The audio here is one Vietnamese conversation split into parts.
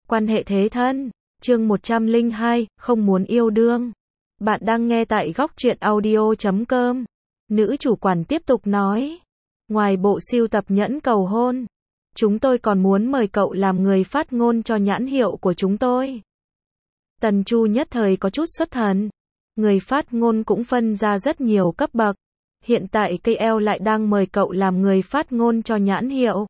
Quan hệ thế thân. Chương 102, không muốn yêu đương. Bạn đang nghe tại góc truyện audio.com. Nữ chủ quản tiếp tục nói. Ngoài bộ sưu tập nhẫn cầu hôn, chúng tôi còn muốn mời cậu làm người phát ngôn cho nhãn hiệu của chúng tôi. Tần Chu nhất thời có chút xuất thần. Người phát ngôn cũng phân ra rất nhiều cấp bậc. Hiện tại KL lại đang mời cậu làm người phát ngôn cho nhãn hiệu.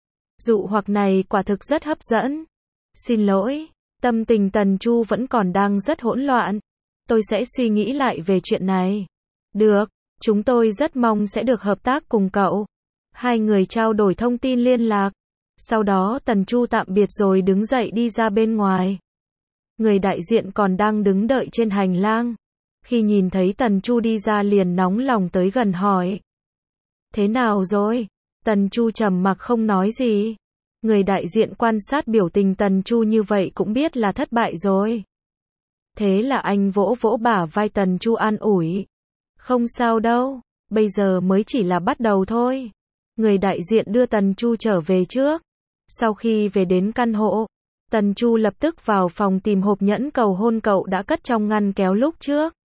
Dụ hoặc này quả thực rất hấp dẫn. Xin lỗi, tâm tình Tần Chu vẫn còn đang rất hỗn loạn. Tôi sẽ suy nghĩ lại về chuyện này. Được, chúng tôi rất mong sẽ được hợp tác cùng cậu. Hai người trao đổi thông tin liên lạc. Sau đó Tần Chu tạm biệt rồi đứng dậy đi ra bên ngoài. Người đại diện còn đang đứng đợi trên hành lang. Khi nhìn thấy Tần Chu đi ra liền nóng lòng tới gần hỏi. Thế nào rồi? Tần Chu trầm mặc không nói gì. Người đại diện quan sát biểu tình Tần Chu như vậy cũng biết là thất bại rồi. Thế là anh vỗ vỗ bả vai Tần Chu an ủi. Không sao đâu, bây giờ mới chỉ là bắt đầu thôi. Người đại diện đưa Tần Chu trở về trước. Sau khi về đến căn hộ, Tần Chu lập tức vào phòng tìm hộp nhẫn cầu hôn cậu đã cất trong ngăn kéo lúc trước.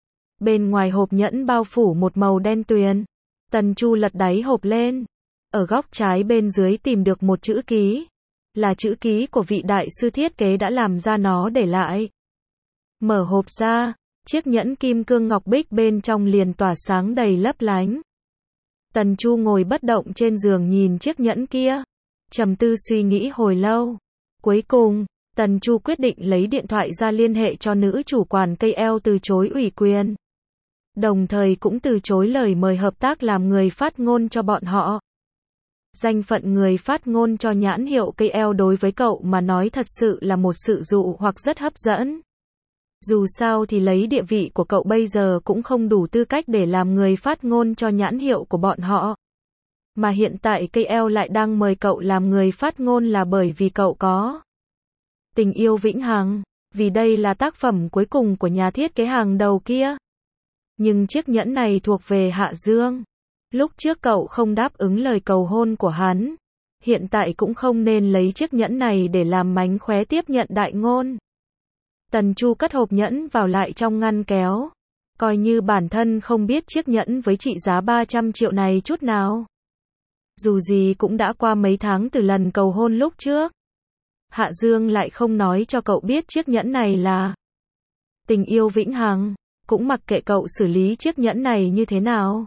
Bên ngoài hộp nhẫn bao phủ một màu đen tuyền. Tần Chu lật đáy hộp lên. Ở góc trái bên dưới tìm được một chữ ký. Là chữ ký của vị đại sư thiết kế đã làm ra nó để lại. Mở hộp ra, chiếc nhẫn kim cương ngọc bích bên trong liền tỏa sáng đầy lấp lánh. Tần Chu ngồi bất động trên giường nhìn chiếc nhẫn kia. Trầm tư suy nghĩ hồi lâu. Cuối cùng, Tần Chu quyết định lấy điện thoại ra liên hệ cho nữ chủ quản KL từ chối ủy quyền. Đồng thời cũng từ chối lời mời hợp tác làm người phát ngôn cho bọn họ. Danh phận người phát ngôn cho nhãn hiệu KL đối với cậu mà nói thật sự là một sự dụ hoặc rất hấp dẫn. Dù sao thì lấy địa vị của cậu bây giờ cũng không đủ tư cách để làm người phát ngôn cho nhãn hiệu của bọn họ. Mà hiện tại KL lại đang mời cậu làm người phát ngôn là bởi vì cậu có tình yêu vĩnh hằng, vì đây là tác phẩm cuối cùng của nhà thiết kế hàng đầu kia. Nhưng chiếc nhẫn này thuộc về Hạ Dương. Lúc trước cậu không đáp ứng lời cầu hôn của hắn. Hiện tại cũng không nên lấy chiếc nhẫn này để làm mánh khóe tiếp nhận đại ngôn. Tần Chu cất hộp nhẫn vào lại trong ngăn kéo. Coi như bản thân không biết chiếc nhẫn với trị giá 300 triệu này chút nào. Dù gì cũng đã qua mấy tháng từ lần cầu hôn lúc trước. Hạ Dương lại không nói cho cậu biết chiếc nhẫn này là tình yêu vĩnh hằng. Cũng mặc kệ cậu xử lý chiếc nhẫn này như thế nào.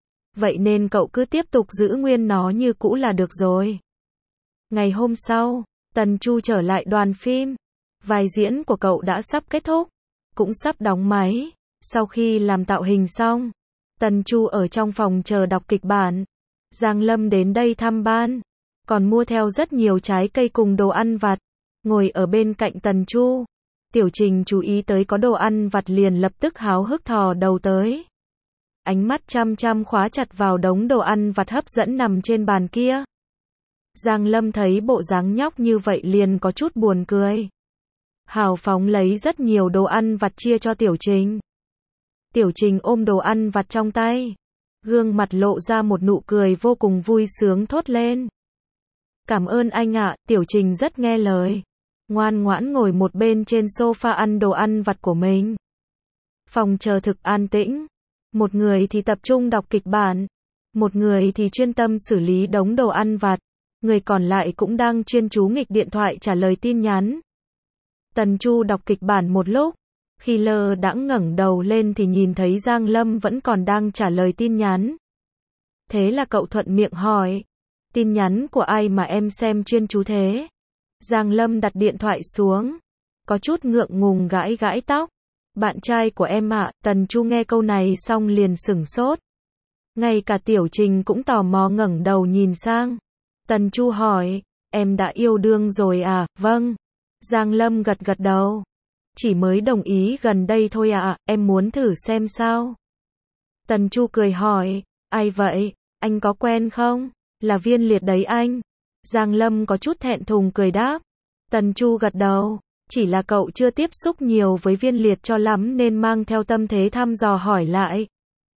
Vậy nên cậu cứ tiếp tục giữ nguyên nó như cũ là được rồi. Ngày hôm sau, Tần Chu trở lại đoàn phim. Vai diễn của cậu đã sắp kết thúc, cũng sắp đóng máy. Sau khi làm tạo hình xong, Tần Chu ở trong phòng chờ đọc kịch bản. Giang Lâm đến đây thăm ban, còn mua theo rất nhiều trái cây cùng đồ ăn vặt. Ngồi ở bên cạnh Tần Chu, Tiểu Trình chú ý tới có đồ ăn vặt liền lập tức háo hức thò đầu tới. Ánh mắt chăm chăm khóa chặt vào đống đồ ăn vặt hấp dẫn nằm trên bàn kia. Giang Lâm thấy bộ dáng nhóc như vậy liền có chút buồn cười. Hào phóng lấy rất nhiều đồ ăn vặt chia cho Tiểu Trình. Tiểu Trình ôm đồ ăn vặt trong tay. Gương mặt lộ ra một nụ cười vô cùng vui sướng thốt lên. Cảm ơn anh ạ, Tiểu Trình rất nghe lời. Ngoan ngoãn ngồi một bên trên sofa ăn đồ ăn vặt của mình. Phòng chờ thực an tĩnh. Một người thì tập trung đọc kịch bản. Một người thì chuyên tâm xử lý đống đồ ăn vặt. Người còn lại cũng đang chuyên chú nghịch điện thoại trả lời tin nhắn. Tần Chu đọc kịch bản một lúc. Khi lơ đãng ngẩng đầu lên thì nhìn thấy Giang Lâm vẫn còn đang trả lời tin nhắn. Thế là cậu thuận miệng hỏi. Tin nhắn của ai mà em xem chuyên chú thế? Giang Lâm đặt điện thoại xuống. Có chút ngượng ngùng gãi gãi tóc. Bạn trai của em ạ. Tần Chu nghe câu này xong liền sửng sốt. Ngay cả Tiểu Trình cũng tò mò ngẩng đầu nhìn sang. Tần Chu hỏi. Em đã yêu đương rồi à? Vâng. Giang Lâm gật gật đầu. Chỉ mới đồng ý gần đây thôi ạ, em muốn thử xem sao. Tần Chu cười hỏi. Ai vậy? Anh có quen không? Là Viên Liệt đấy anh. Giang Lâm có chút thẹn thùng cười đáp. Tần Chu gật đầu. Chỉ là cậu chưa tiếp xúc nhiều với Viên Liệt cho lắm nên mang theo tâm thế thăm dò hỏi lại.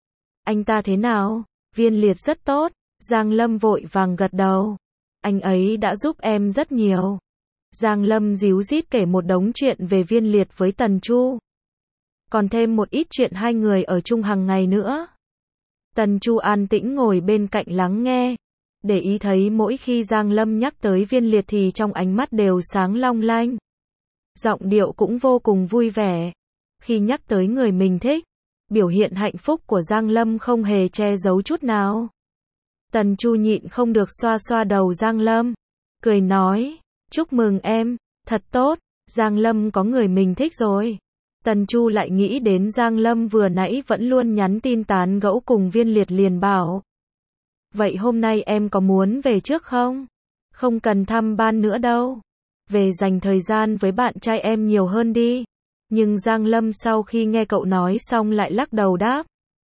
Anh ta thế nào? Viên Liệt rất tốt. Giang Lâm vội vàng gật đầu. Anh ấy đã giúp em rất nhiều. Giang Lâm díu dít kể một đống chuyện về Viên Liệt với Tần Chu. Còn thêm một ít chuyện hai người ở chung hàng ngày nữa. Tần Chu an tĩnh ngồi bên cạnh lắng nghe. Để ý thấy mỗi khi Giang Lâm nhắc tới Viên Liệt thì trong ánh mắt đều sáng long lanh. Giọng điệu cũng vô cùng vui vẻ. Khi nhắc tới người mình thích, biểu hiện hạnh phúc của Giang Lâm không hề che giấu chút nào. Tần Chu nhịn không được xoa xoa đầu Giang Lâm, cười nói, chúc mừng em, thật tốt, Giang Lâm có người mình thích rồi. Tần Chu lại nghĩ đến Giang Lâm vừa nãy vẫn luôn nhắn tin tán gẫu cùng Viên Liệt liền bảo. Vậy hôm nay em có muốn về trước không? Không cần thăm ban nữa đâu. Về dành thời gian với bạn trai em nhiều hơn đi. Nhưng Giang Lâm sau khi nghe cậu nói xong lại lắc đầu đáp.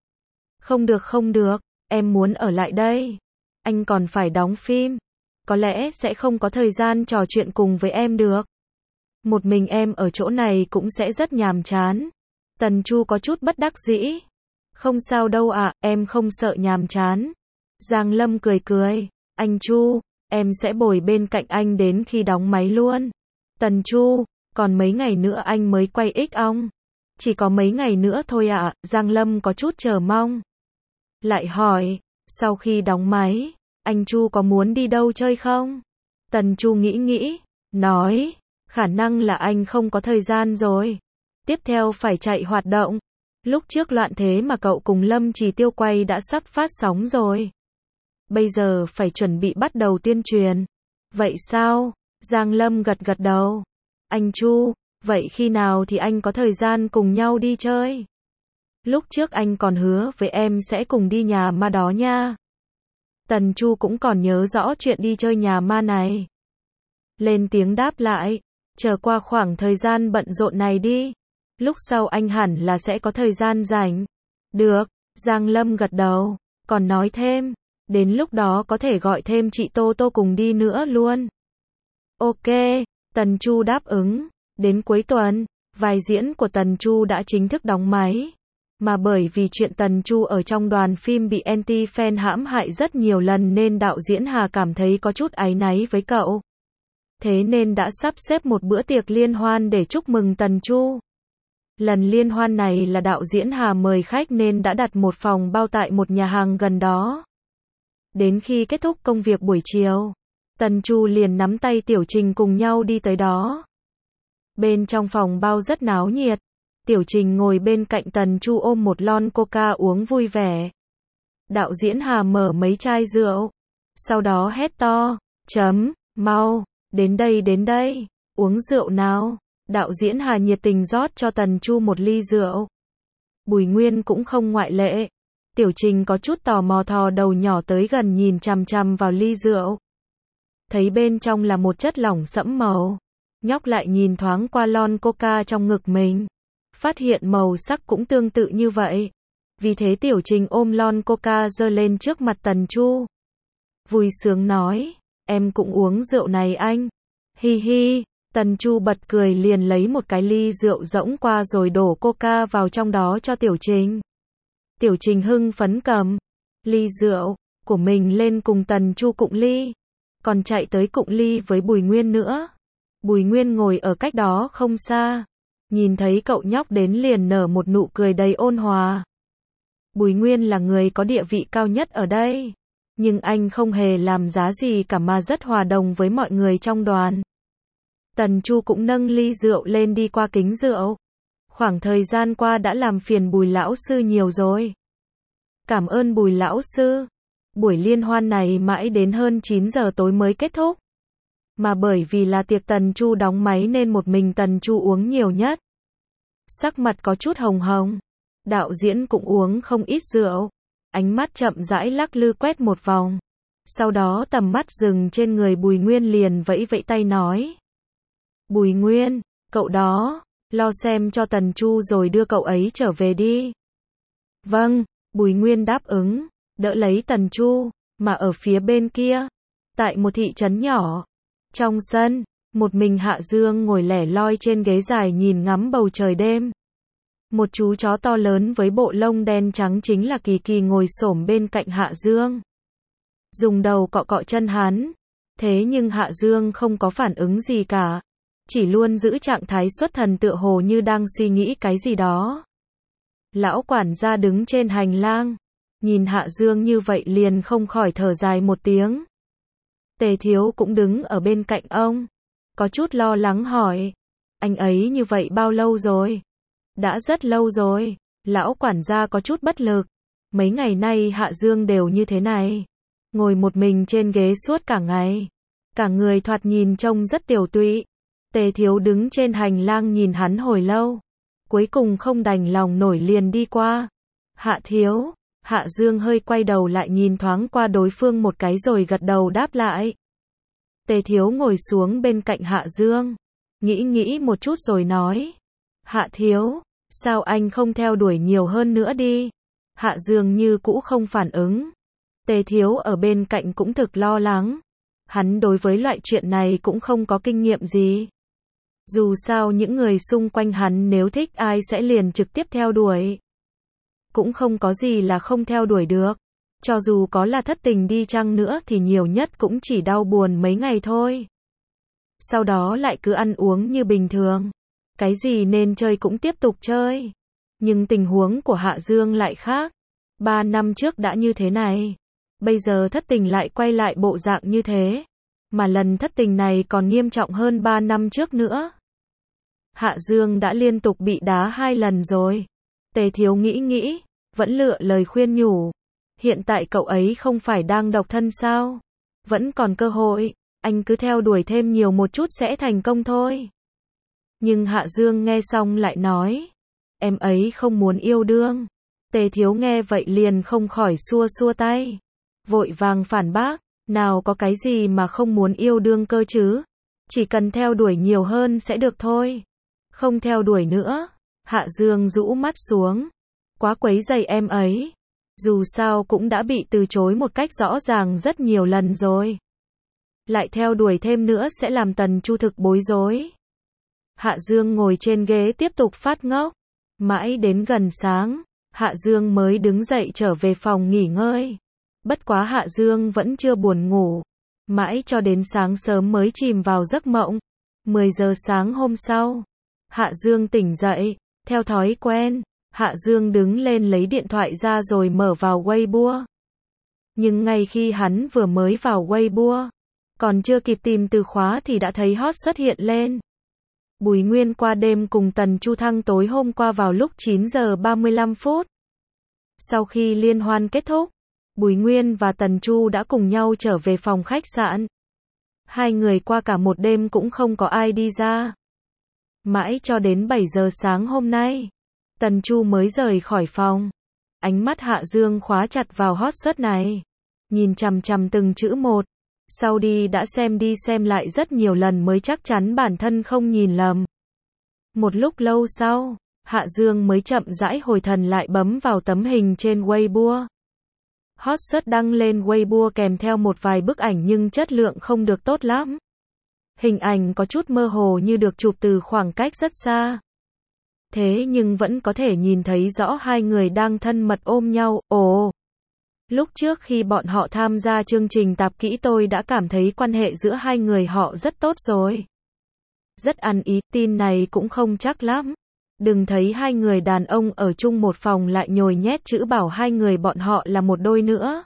Không được, em muốn ở lại đây. Anh còn phải đóng phim. Có lẽ sẽ không có thời gian trò chuyện cùng với em được. Một mình em ở chỗ này cũng sẽ rất nhàm chán. Tần Chu có chút bất đắc dĩ. Không sao đâu ạ, em không sợ nhàm chán. Giang Lâm cười cười. Anh Chu, em sẽ bồi bên cạnh anh đến khi đóng máy luôn. Tần Chu, còn mấy ngày nữa anh mới quay X ong. Chỉ có mấy ngày nữa thôi ạ, Giang Lâm có chút chờ mong. Lại hỏi, sau khi đóng máy, anh Chu có muốn đi đâu chơi không? Tần Chu nghĩ, nói, khả năng là anh không có thời gian rồi. Tiếp theo phải chạy hoạt động. Lúc trước Loạn Thế mà cậu cùng Lâm Trì Tiêu quay đã sắp phát sóng rồi. Bây giờ phải chuẩn bị bắt đầu tuyên truyền. Vậy sao? Giang Lâm gật đầu. Anh Chu, vậy khi nào thì anh có thời gian cùng nhau đi chơi? Lúc trước anh còn hứa với em sẽ cùng đi nhà ma đó nha. Tần Chu cũng còn nhớ rõ chuyện đi chơi nhà ma này. Lên tiếng đáp lại, chờ qua khoảng thời gian bận rộn này đi. Lúc sau anh hẳn là sẽ có thời gian rảnh. Được, Giang Lâm gật đầu, còn nói thêm, đến lúc đó có thể gọi thêm chị Tô Tô cùng đi nữa luôn. Ok, Tần Chu đáp ứng. Đến cuối tuần, vai diễn của Tần Chu đã chính thức đóng máy. Mà bởi vì chuyện Tần Chu ở trong đoàn phim bị anti-fan hãm hại rất nhiều lần nên đạo diễn Hà cảm thấy có chút áy náy với cậu. Thế nên đã sắp xếp một bữa tiệc liên hoan để chúc mừng Tần Chu. Lần liên hoan này là đạo diễn Hà mời khách nên đã đặt một phòng bao tại một nhà hàng gần đó. Đến khi kết thúc công việc buổi chiều, Tần Chu liền nắm tay Tiểu Trình cùng nhau đi tới đó. Bên trong phòng bao rất náo nhiệt. Tiểu Trình ngồi bên cạnh Tần Chu ôm một lon coca uống vui vẻ. Đạo diễn Hà mở mấy chai rượu. Sau đó hét to, mau, đến đây, uống rượu nào. Đạo diễn Hà nhiệt tình rót cho Tần Chu một ly rượu. Bùi Nguyên cũng không ngoại lệ. Tiểu Trình có chút tò mò thò đầu nhỏ tới gần nhìn chằm chằm vào ly rượu. Thấy bên trong là một chất lỏng sẫm màu. Nhóc lại nhìn thoáng qua lon coca trong ngực mình. Phát hiện màu sắc cũng tương tự như vậy. Vì thế Tiểu Trình ôm lon coca giơ lên trước mặt Tần Chu. Vui sướng nói, em cũng uống rượu này anh. Hi hi, Tần Chu bật cười liền lấy một cái ly rượu rỗng qua rồi đổ coca vào trong đó cho Tiểu Trình. Tiểu Trình hưng phấn cầm ly rượu của mình lên cùng Tần Chu cụng ly. Còn chạy tới cụng ly với Bùi Nguyên nữa. Bùi Nguyên ngồi ở cách đó không xa. Nhìn thấy cậu nhóc đến liền nở một nụ cười đầy ôn hòa. Bùi Nguyên là người có địa vị cao nhất ở đây. Nhưng anh không hề làm giá gì cả mà rất hòa đồng với mọi người trong đoàn. Tần Chu cũng nâng ly rượu lên đi qua kính rượu. Khoảng thời gian qua đã làm phiền Bùi lão sư nhiều rồi. Cảm ơn Bùi lão sư. Buổi liên hoan này mãi đến hơn 9 giờ tối mới kết thúc. Mà bởi vì là tiệc Tần Chu đóng máy nên một mình Tần Chu uống nhiều nhất. Sắc mặt có chút hồng hồng. Đạo diễn cũng uống không ít rượu. Ánh mắt chậm rãi lắc lư quét một vòng. Sau đó tầm mắt dừng trên người Bùi Nguyên liền vẫy vẫy tay nói. Bùi Nguyên, cậu đó, lo xem cho Tần Chu rồi đưa cậu ấy trở về đi. Vâng, Bùi Nguyên đáp ứng, đỡ lấy Tần Chu, mà ở phía bên kia, tại một thị trấn nhỏ. Trong sân, một mình Hạ Dương ngồi lẻ loi trên ghế dài nhìn ngắm bầu trời đêm. Một chú chó to lớn với bộ lông đen trắng chính là Kỳ Kỳ ngồi xổm bên cạnh Hạ Dương. Dùng đầu cọ cọ chân hắn. Thế nhưng Hạ Dương không có phản ứng gì cả. Chỉ luôn giữ trạng thái xuất thần tựa hồ như đang suy nghĩ cái gì đó. Lão quản gia đứng trên hành lang. Nhìn Hạ Dương như vậy liền không khỏi thở dài một tiếng. Tề Thiếu cũng đứng ở bên cạnh ông. Có chút lo lắng hỏi. Anh ấy như vậy bao lâu rồi? Đã rất lâu rồi. Lão quản gia có chút bất lực. Mấy ngày nay Hạ Dương đều như thế này. Ngồi một mình trên ghế suốt cả ngày. Cả người thoạt nhìn trông rất tiểu tụy. Tề Thiếu đứng trên hành lang nhìn hắn hồi lâu. Cuối cùng không đành lòng nổi liền đi qua. Hạ Thiếu. Hạ Dương hơi quay đầu lại nhìn thoáng qua đối phương một cái rồi gật đầu đáp lại. Tề Thiếu ngồi xuống bên cạnh Hạ Dương. Nghĩ một chút rồi nói. Hạ Thiếu, sao anh không theo đuổi nhiều hơn nữa đi? Hạ Dương như cũ không phản ứng. Tề Thiếu ở bên cạnh cũng thực lo lắng. Hắn đối với loại chuyện này cũng không có kinh nghiệm gì. Dù sao những người xung quanh hắn nếu thích ai sẽ liền trực tiếp theo đuổi. Cũng không có gì là không theo đuổi được. Cho dù có là thất tình đi chăng nữa thì nhiều nhất cũng chỉ đau buồn mấy ngày thôi. Sau đó lại cứ ăn uống như bình thường. Cái gì nên chơi cũng tiếp tục chơi. Nhưng tình huống của Hạ Dương lại khác. 3 năm trước đã như thế này. Bây giờ thất tình lại quay lại bộ dạng như thế. Mà lần thất tình này còn nghiêm trọng hơn 3 năm trước nữa. Hạ Dương đã liên tục bị đá 2 lần rồi. Tề Thiếu nghĩ, vẫn lựa lời khuyên nhủ. Hiện tại cậu ấy không phải đang độc thân sao? Vẫn còn cơ hội, anh cứ theo đuổi thêm nhiều một chút sẽ thành công thôi. Nhưng Hạ Dương nghe xong lại nói. Em ấy không muốn yêu đương. Tề Thiếu nghe vậy liền không khỏi xua tay. Vội vàng phản bác. Nào có cái gì mà không muốn yêu đương cơ chứ? Chỉ cần theo đuổi nhiều hơn sẽ được thôi. Không theo đuổi nữa. Hạ Dương rũ mắt xuống. Quá quấy rầy em ấy. Dù sao cũng đã bị từ chối một cách rõ ràng rất nhiều lần rồi. Lại theo đuổi thêm nữa sẽ làm Tần Chu thực bối rối. Hạ Dương ngồi trên ghế tiếp tục phát ngốc. Mãi đến gần sáng, Hạ Dương mới đứng dậy trở về phòng nghỉ ngơi. Bất quá Hạ Dương vẫn chưa buồn ngủ. Mãi cho đến sáng sớm mới chìm vào giấc mộng. 10 giờ sáng hôm sau, Hạ Dương tỉnh dậy. Theo thói quen, Hạ Dương đứng lên lấy điện thoại ra rồi mở vào Weibo. Nhưng ngay khi hắn vừa mới vào Weibo, còn chưa kịp tìm từ khóa thì đã thấy hot xuất hiện lên. Bùi Nguyên qua đêm cùng Tần Chu Thăng tối hôm qua vào lúc 9 giờ 35 phút. Sau khi liên hoan kết thúc, Bùi Nguyên và Tần Chu đã cùng nhau trở về phòng khách sạn. Hai người qua cả một đêm cũng không có ai đi ra. Mãi cho đến 7 giờ sáng hôm nay, Tần Chu mới rời khỏi phòng. Ánh mắt Hạ Dương khóa chặt vào hot search này. Nhìn chằm chằm từng chữ một. Sau đi xem lại rất nhiều lần mới chắc chắn bản thân không nhìn lầm. Một lúc lâu sau, Hạ Dương mới chậm rãi hồi thần lại bấm vào tấm hình trên Weibo. Hot search đăng lên Weibo kèm theo một vài bức ảnh nhưng chất lượng không được tốt lắm. Hình ảnh có chút mơ hồ như được chụp từ khoảng cách rất xa. Thế nhưng vẫn có thể nhìn thấy rõ hai người đang thân mật ôm nhau. Ồ! Lúc trước khi bọn họ tham gia chương trình tạp kỹ tôi đã cảm thấy quan hệ giữa hai người họ rất tốt rồi. Rất ăn ý, tin này cũng không chắc lắm. Đừng thấy hai người đàn ông ở chung một phòng lại nhồi nhét chữ bảo hai người bọn họ là một đôi nữa.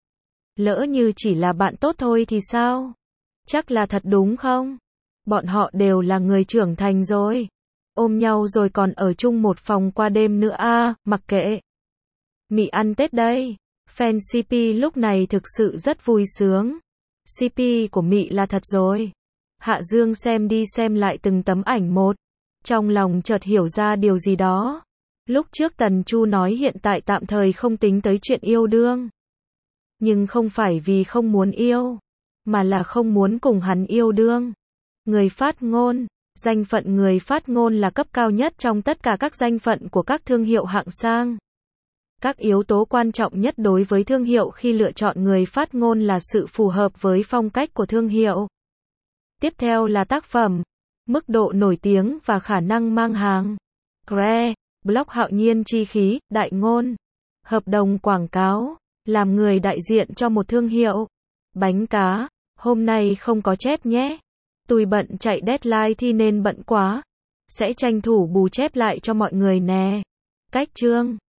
Lỡ như chỉ là bạn tốt thôi thì sao? Chắc là thật đúng không? Bọn họ đều là người trưởng thành rồi. Ôm nhau rồi còn ở chung một phòng qua đêm nữa à, mặc kệ. Mị ăn Tết đây. Fan CP lúc này thực sự rất vui sướng. CP của Mị là thật rồi. Hạ Dương xem đi xem lại từng tấm ảnh một. Trong lòng chợt hiểu ra điều gì đó. Lúc trước Tần Chu nói hiện tại tạm thời không tính tới chuyện yêu đương. Nhưng không phải vì không muốn yêu, mà là không muốn cùng hắn yêu đương. Người phát ngôn, danh phận người phát ngôn là cấp cao nhất trong tất cả các danh phận của các thương hiệu hạng sang. Các yếu tố quan trọng nhất đối với thương hiệu khi lựa chọn người phát ngôn là sự phù hợp với phong cách của thương hiệu. Tiếp theo là tác phẩm, mức độ nổi tiếng và khả năng mang hàng. Gre, blog hạo nhiên chi khí, đại ngôn. Hợp đồng quảng cáo, làm người đại diện cho một thương hiệu. Bánh cá, Hôm nay không có chép nhé. Tôi bận chạy deadline thi nên bận quá. Sẽ tranh thủ bù chép lại cho mọi người nè. Cách chương